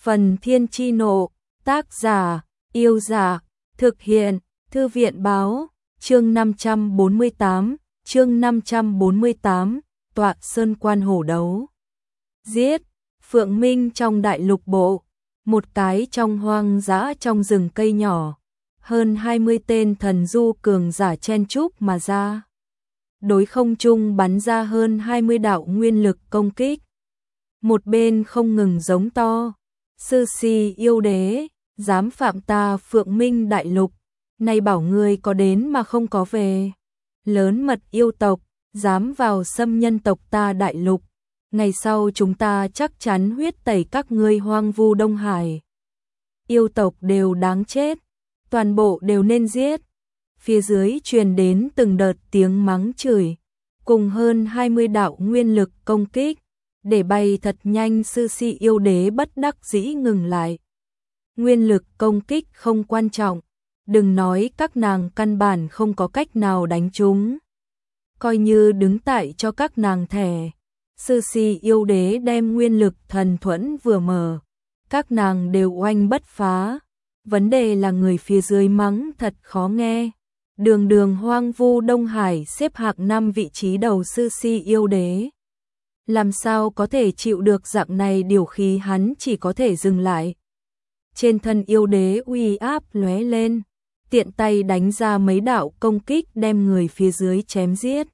Phần Thiên Chi Nộ, tác giả, Yêu Dạ, thực hiện, Thư viện Báo, chương 548, Tọa Sơn Quan Hổ Đấu. Giết, Phượng Minh trong đại lục bộ, một cái trong hoang dã trong rừng cây nhỏ, hơn 20 tên thần du cường giả chen chúc mà ra. Đối không trung bắn ra hơn 20 đạo nguyên lực công kích. Một bên không ngừng giống to, sư si yêu đế, dám phạm ta Phượng Minh đại lục, nay bảo ngươi có đến mà không có về. Lớn mật yêu tộc, dám vào xâm nhân tộc ta đại lục, ngày sau chúng ta chắc chắn huyết tẩy các ngươi hoang vu Đông Hải. Yêu tộc đều đáng chết, toàn bộ đều nên giết. Phía dưới truyền đến từng đợt tiếng mắng chửi, cùng hơn 20 đạo nguyên lực công kích, để bay thật nhanh. Sư si yêu đế bất đắc dĩ ngừng lại. Nguyên lực công kích không quan trọng, đừng nói các nàng căn bản không có cách nào đánh chúng. Coi như đứng tại cho các nàng thẻ, sư si yêu đế đem nguyên lực thần thuẫn vừa mở, các nàng đều oanh bất phá. Vấn đề là người phía dưới mắng thật khó nghe. Đường đường hoang vu Đông Hải xếp hạng 5 vị trí đầu sư si yêu đế. Làm sao có thể chịu được dạng này điều khí, hắn chỉ có thể dừng lại. Trên thân yêu đế uy áp lóe lên, tiện tay đánh ra mấy đạo công kích đem người phía dưới chém giết.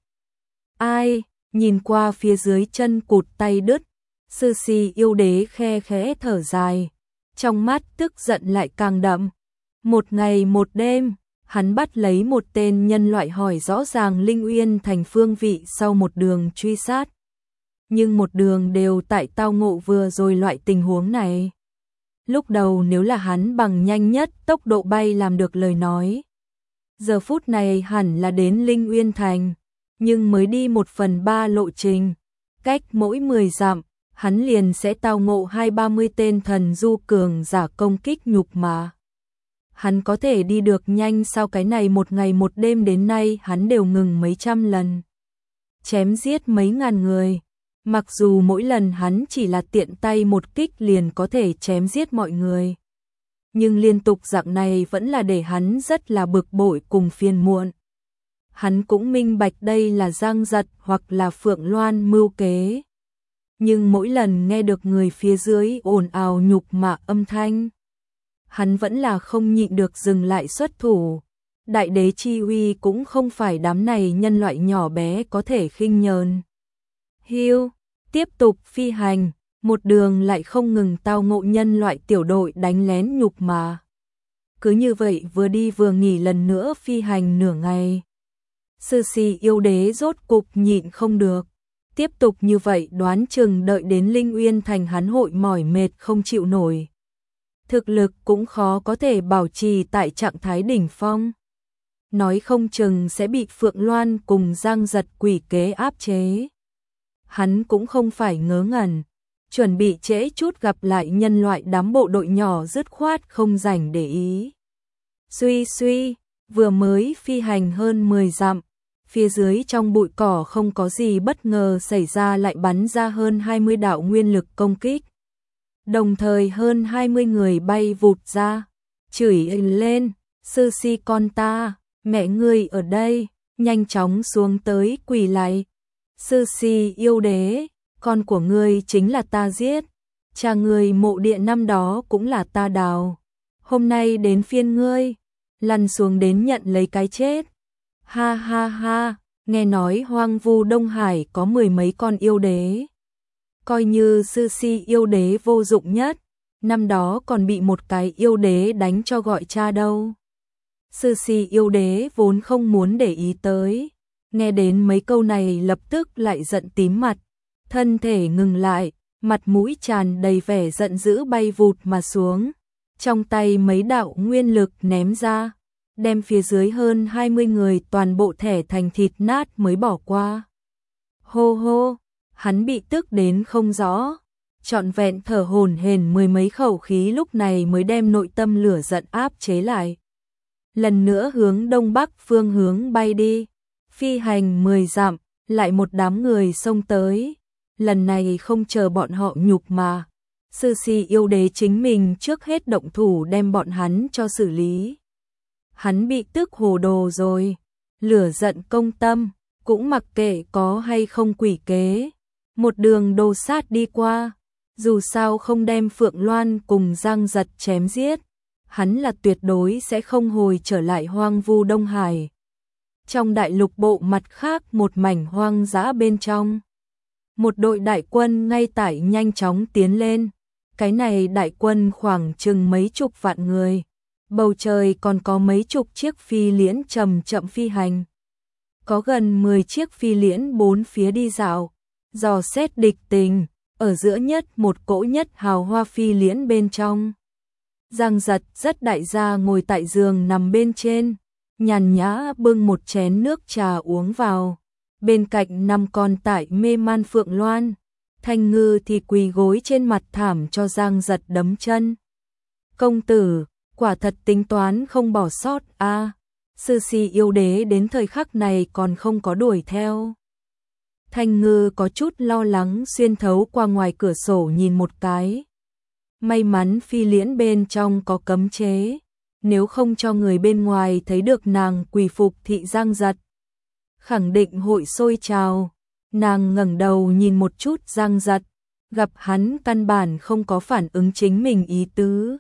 Ai, nhìn qua phía dưới chân cụt tay đứt, sư si yêu đế khe khẽ thở dài, trong mắt tức giận lại càng đậm. Một ngày một đêm, hắn bắt lấy một tên nhân loại hỏi rõ ràng Linh Uyên thành phương vị sau một đường truy sát. Nhưng một đường đều tại tao ngộ vừa rồi loại tình huống này. Lúc đầu nếu là hắn bằng nhanh nhất tốc độ bay làm được lời nói, giờ phút này hẳn là đến Linh Uyên thành, nhưng mới đi 1/3 lộ trình, cách mỗi 10 dặm, hắn liền sẽ tao ngộ 20-30 tên thần du cường giả công kích nhục mà. Hắn có thể đi được nhanh sao? Cái này một ngày một đêm đến nay hắn đều ngừng mấy trăm lần, chém giết mấy ngàn người. Mặc dù mỗi lần hắn chỉ là tiện tay một kích liền có thể chém giết mọi người, nhưng liên tục dạng này vẫn là để hắn rất là bực bội cùng phiền muộn. Hắn cũng minh bạch đây là Giang Giật hoặc là Phượng Loan mưu kế, nhưng mỗi lần nghe được người phía dưới ồn ào nhục mạ âm thanh, hắn vẫn là không nhịn được dừng lại xuất thủ. Đại đế chi uy cũng không phải đám này nhân loại nhỏ bé có thể khinh nhờn. Hiu, tiếp tục phi hành, một đường lại không ngừng tao ngộ nhân loại tiểu đội đánh lén nhục mà. Cứ như vậy vừa đi vừa nghỉ lần nữa phi hành nửa ngày. Sư si yêu đế rốt cục nhịn không được. Tiếp tục như vậy đoán chừng đợi đến Linh Uyên thành hắn hội mỏi mệt không chịu nổi. Thực lực cũng khó có thể bảo trì tại trạng thái đỉnh phong. Nói không chừng sẽ bị Phượng Loan cùng Giang Giật quỷ kế áp chế. Hắn cũng không phải ngớ ngẩn, chuẩn bị trễ chút gặp lại nhân loại đám bộ đội nhỏ dứt khoát không rảnh để ý. Suy, vừa mới phi hành hơn 10 dặm, phía dưới trong bụi cỏ không có gì bất ngờ xảy ra lại bắn ra hơn 20 đạo nguyên lực công kích. Đồng thời hơn 20 người bay vụt ra, chửi lên, sư si con ta, mẹ ngươi ở đây, nhanh chóng xuống tới quỳ lạy. Sư si yêu đế, con của ngươi chính là ta giết, cha ngươi mộ địa năm đó cũng là ta đào, hôm nay đến phiên ngươi, lăn xuống đến nhận lấy cái chết. Ha ha ha, nghe nói hoang vu Đông Hải có 10 mấy con yêu đế, coi như sư si yêu đế vô dụng nhất, năm đó còn bị một cái yêu đế đánh cho gọi cha đâu. Sư si yêu đế vốn không muốn để ý tới, nghe đến mấy câu này lập tức lại giận tím mặt, thân thể ngừng lại, mặt mũi tràn đầy vẻ giận dữ bay vụt mà xuống, trong tay mấy đạo nguyên lực ném ra, đem phía dưới hơn 20 người toàn bộ thẻ thành thịt nát mới bỏ qua. Hô hô, hắn bị tức đến không rõ, trọn vẹn thở hổn hển 10 mấy khẩu khí lúc này mới đem nội tâm lửa giận áp chế lại. Lần nữa hướng đông bắc phương hướng bay đi. Phi hành 10 dặm, lại một đám người xông tới. Lần này không chờ bọn họ nhục mà, Sư si yêu đế chính mình trước hết động thủ đem bọn hắn cho xử lý. Hắn bị tức hồ đồ rồi, lửa giận công tâm, cũng mặc kệ có hay không quỷ kế, một đường đồ sát đi qua, dù sao không đem Phượng Loan cùng Giang Giật chém giết, hắn là tuyệt đối sẽ không hồi trở lại hoang vu Đông Hải. Trong đại lục bộ mặt khác một mảnh hoang dã bên trong, một đội đại quân ngay tại nhanh chóng tiến lên, cái này đại quân khoảng chừng mấy chục vạn người, bầu trời còn có mấy chục chiếc phi liễn chậm chậm phi hành. Có gần 10 chiếc phi liễn bốn phía đi dạo, dò xét địch tình, ở giữa nhất một cỗ nhất hào hoa phi liễn bên trong. Giang Giật rất đại gia ngồi tại giường nằm bên trên, nhàn nhã bưng một chén nước trà uống vào, bên cạnh nằm con tại mê man Phượng Loan, Thanh Ngư thì quỳ gối trên mặt thảm cho Giang Giật đấm chân. Công tử, quả thật tính toán không bỏ sót a. Sư si yêu đế đến thời khắc này còn không có đuổi theo. Thanh Ngư có chút lo lắng xuyên thấu qua ngoài cửa sổ nhìn một cái. May mắn phi liễn bên trong có cấm chế, nếu không cho người bên ngoài thấy được nàng quỳ phục thị Giang Giật, khẳng định hội sôi trào. Nàng ngẩng đầu nhìn một chút Giang Giật, gặp hắn căn bản không có phản ứng chính mình ý tứ.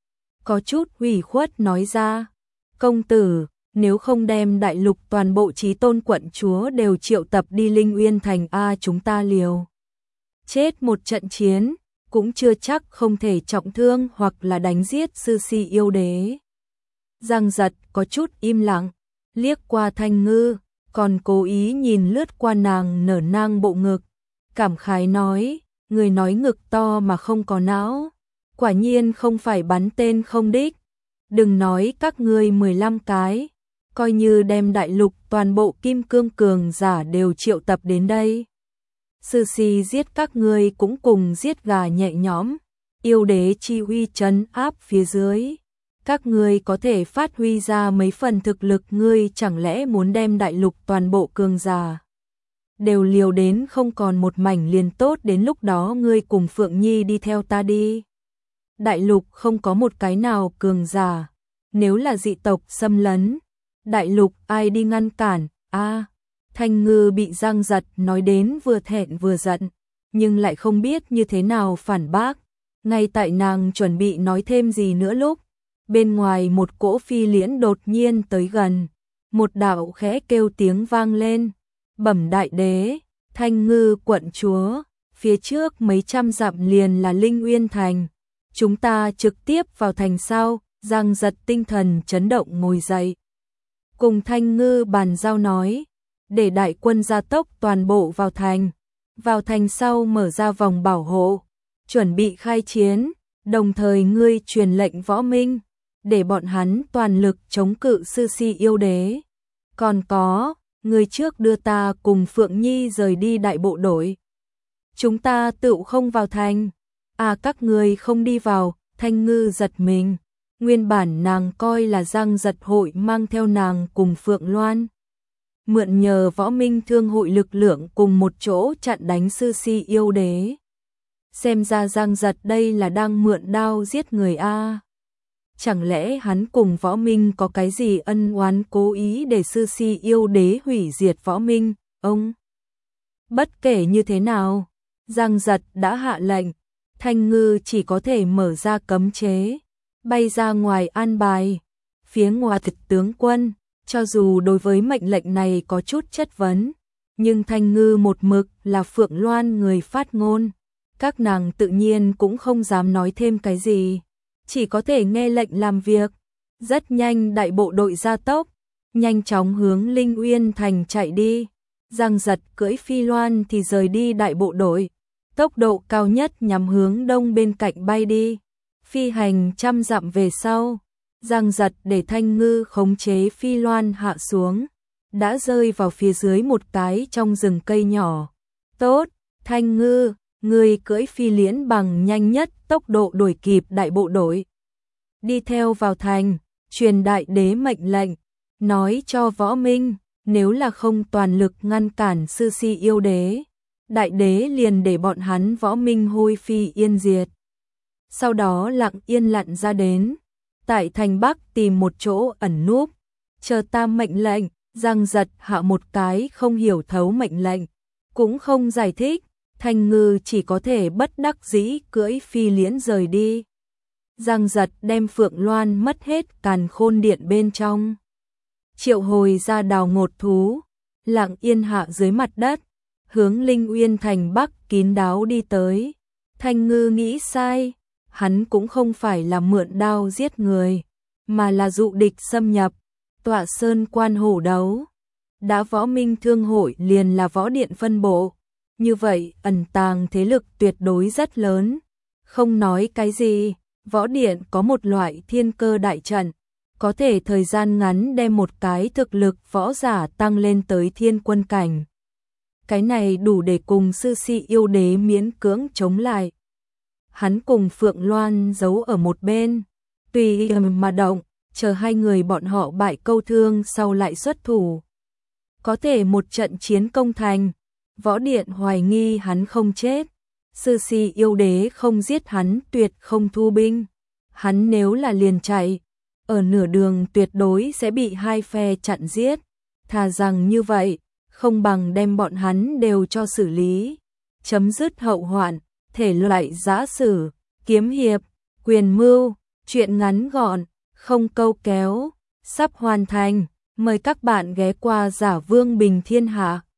Có chút ủy khuất nói ra, công tử, nếu không đem đại lục toàn bộ Chí Tôn quận chúa đều triệu tập đi Linh Uyên thành a, chúng ta liều chết một trận chiến, cũng chưa chắc không thể trọng thương hoặc là đánh giết sư si yêu đế. Giang Giật có chút im lặng, liếc qua Thanh Ngư, còn cố ý nhìn lướt qua nàng nở nang bộ ngực, cảm khái nói, người nói ngực to mà không có não, quả nhiên không phải bắn tên không đích. Đừng nói các ngươi 15 cái, coi như đem đại lục toàn bộ kim cương cường giả đều triệu tập đến đây, sư si giết các ngươi cũng cùng giết gà nhẹ nhõm, yêu đế chi uy trấn áp phía dưới. Các ngươi có thể phát huy ra mấy phần thực lực, ngươi chẳng lẽ muốn đem đại lục toàn bộ cường giả đều liều đến không còn một mảnh liền tốt, đến lúc đó ngươi cùng Phượng Nhi đi theo ta đi. Đại lục không có một cái nào cường giả, nếu là dị tộc xâm lấn, đại lục ai đi ngăn cản a. Thanh Ngư bị Giang Giật nói đến vừa thẹn vừa giận, nhưng lại không biết như thế nào phản bác. Ngay tại nàng chuẩn bị nói thêm gì nữa lúc, bên ngoài một cỗ phi liễn đột nhiên tới gần, một đạo khẽ kêu tiếng vang lên, bẩm đại đế, Thanh Ngư quận chúa, phía trước mấy trăm dặm liền là Linh Uyên thành, chúng ta trực tiếp vào thành sau. Giang Giật tinh thần chấn động ngồi dậy, cùng Thanh Ngư bàn giao nói, để đại quân gia tốc toàn bộ vào thành sau mở ra vòng bảo hộ, chuẩn bị khai chiến, đồng thời ngươi truyền lệnh võ minh, để bọn hắn toàn lực chống cự sư si yêu đế. Còn có, ngươi trước đưa ta cùng Phượng Nhi rời đi đại bộ đội. Chúng ta tự không vào thành. À, các ngươi không đi vào. Thanh Ngư giật mình. Nguyên bản nàng coi là Giang Giật hội mang theo nàng cùng Phượng Loan, mượn nhờ võ minh thương hội lực lượng cùng một chỗ chặn đánh sư si yêu đế. Xem ra Giang Giật đây là đang mượn đao giết người a. Chẳng lẽ hắn cùng võ minh có cái gì ân oán, cố ý để sư si yêu đế hủy diệt võ minh? Ông bất kể như thế nào, Giang Giật đã hạ lệnh, Thanh Ngư chỉ có thể mở ra cấm chế, bay ra ngoài an bài. Phía ngoài thực tướng quân, cho dù đối với mệnh lệnh này có chút chất vấn, nhưng Thanh Ngư một mực là Phượng Loan người phát ngôn, các nàng tự nhiên cũng không dám nói thêm cái gì, chỉ có thể nghe lệnh làm việc. Rất nhanh đại bộ đội gia tốc, nhanh chóng hướng Linh Uyên thành chạy đi. Giang Giật cưỡi phi loan thì rời đi đại bộ đội, tốc độ cao nhất nhắm hướng đông bên cạnh bay đi. Phi hành trăm dặm về sau, Giang Giật để Thanh Ngư khống chế phi loan hạ xuống, đã rơi vào phía dưới một cái trong rừng cây nhỏ. Tốt, Thanh Ngư, người cưỡi phi liễn bằng nhanh nhất tốc độ đuổi kịp đại bộ đội. Đi theo vào thành, truyền đại đế mệnh lệnh, nói cho võ minh, nếu là không toàn lực ngăn cản sư si yêu đế, đại đế liền để bọn hắn võ minh hôi phi yên diệt. sau đó lặng yên lặn ra đến. Tại thành Bắc tìm một chỗ ẩn núp, chờ ta mệnh lệnh. Giang Giật hạ một cái không hiểu thấu mệnh lệnh, cũng không giải thích, Thanh Ngư chỉ có thể bất đắc dĩ cưỡi phi liễn rời đi. Giang Giật đem Phượng Loan mất hết càn khôn điện bên trong, triệu hồi ra đào ngột thú, lặng yên hạ dưới mặt đất, hướng Linh Uyên thành Bắc kín đáo đi tới. Thanh Ngư nghĩ sai, hắn cũng không phải là mượn đao giết người, mà là dụ địch xâm nhập, tọa sơn quan hổ đấu. Đã Võ Minh Thương hội liền là võ điện phân bộ, như vậy ẩn tàng thế lực tuyệt đối rất lớn. Không nói cái gì, võ điện có một loại thiên cơ đại trận, có thể thời gian ngắn đem một cái thực lực võ giả tăng lên tới thiên quân cảnh. Cái này đủ để cùng sư si yêu đế miễn cưỡng chống lại. Hắn cùng Phượng Loan giấu ở một bên, tùy mà động, chờ hai người bọn họ bại câu thương sau lại xuất thủ. Có thể một trận chiến công thành, võ điện hoài nghi hắn không chết, sư si yêu đế không giết hắn tuyệt không thu binh. Hắn nếu là liền chạy, ở nửa đường tuyệt đối sẽ bị hai phe chặn giết. Thà rằng như vậy, không bằng đem bọn hắn đều cho xử lý, chấm dứt hậu hoạn. Thể loại giã sử, kiếm hiệp, quyền mưu, truyện ngắn gọn, không câu kéo, sắp hoàn thành. Mời các bạn ghé qua Giả Vương Bình Thiên Hạ.